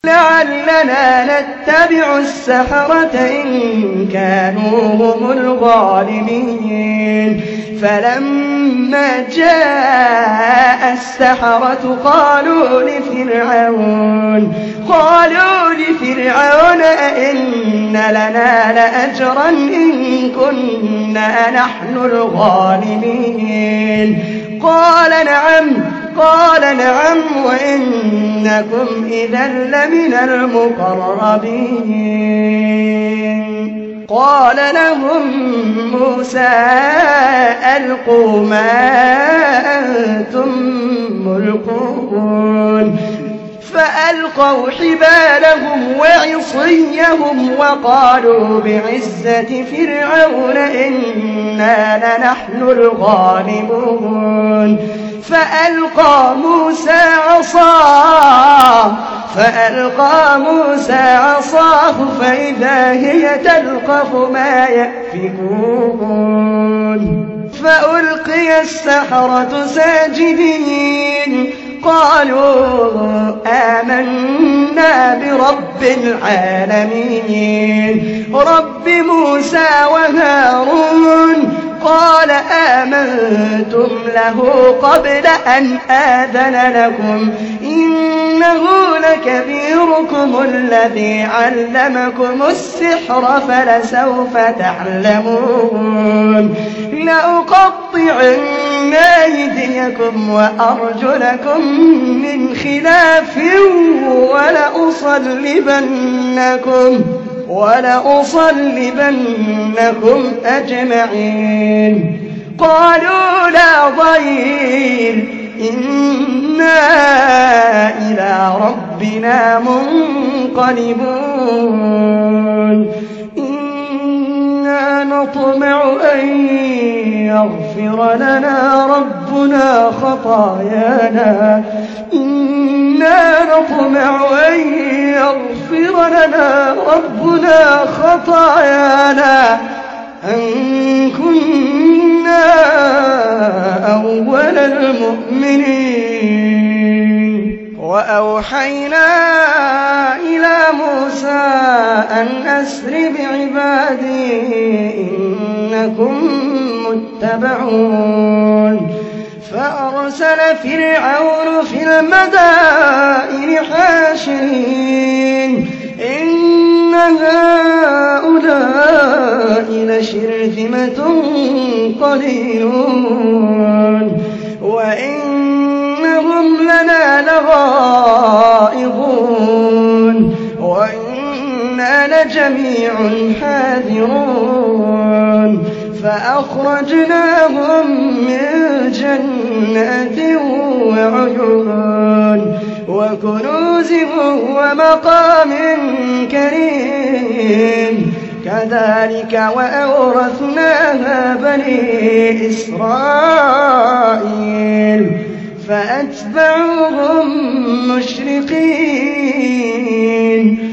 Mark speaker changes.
Speaker 1: لعلنا نتبع السحرة إن كانوا هم الغالبين. فلما جاء السحرة قالوا لفرعون أئن لنا لأجرا إن كنا نحن الغالبين. قال نعم وإنكم إذا لمن المقربين. قال لهم موسى ألقوا ما أنتم ملقون. فألقوا حبالهم وعصيهم وقالوا بعزة فرعون إنا لنحن الغالبون. فألقى موسى عصاه فإذا هي تلقف ما يأفكون. فألقي السحرة ساجدين قالوا آمنا برب العالمين رب موسى وهارون. قال آمنتم له قبل أن آذن لكم إنه لكبيركم الذي علمكم السحر فلسوف تعلمون. لأقطعن أيديكم وأرجلكم من خلاف ولأصلبنكم أجمعين. قالوا لا ضير إنا إلى ربنا منقلبون. إنا نطمع أن يغفر لنا ربنا خطايانا أن كنا أول المؤمنين. وأوحينا إلى موسى أن أسر بعبادي إنكم متبعون. فأرسل فرعون في المدائن حاشرين إن هؤلاء لشرذمة قليلون وإنهم لنا لغائظون وإنا لجميع حاذرون. فأخرجناهم من جنات وعيون وكنوز ومقام كريم. كذلك وأورثناها بني إسرائيل فأتبعوهم مشرقين.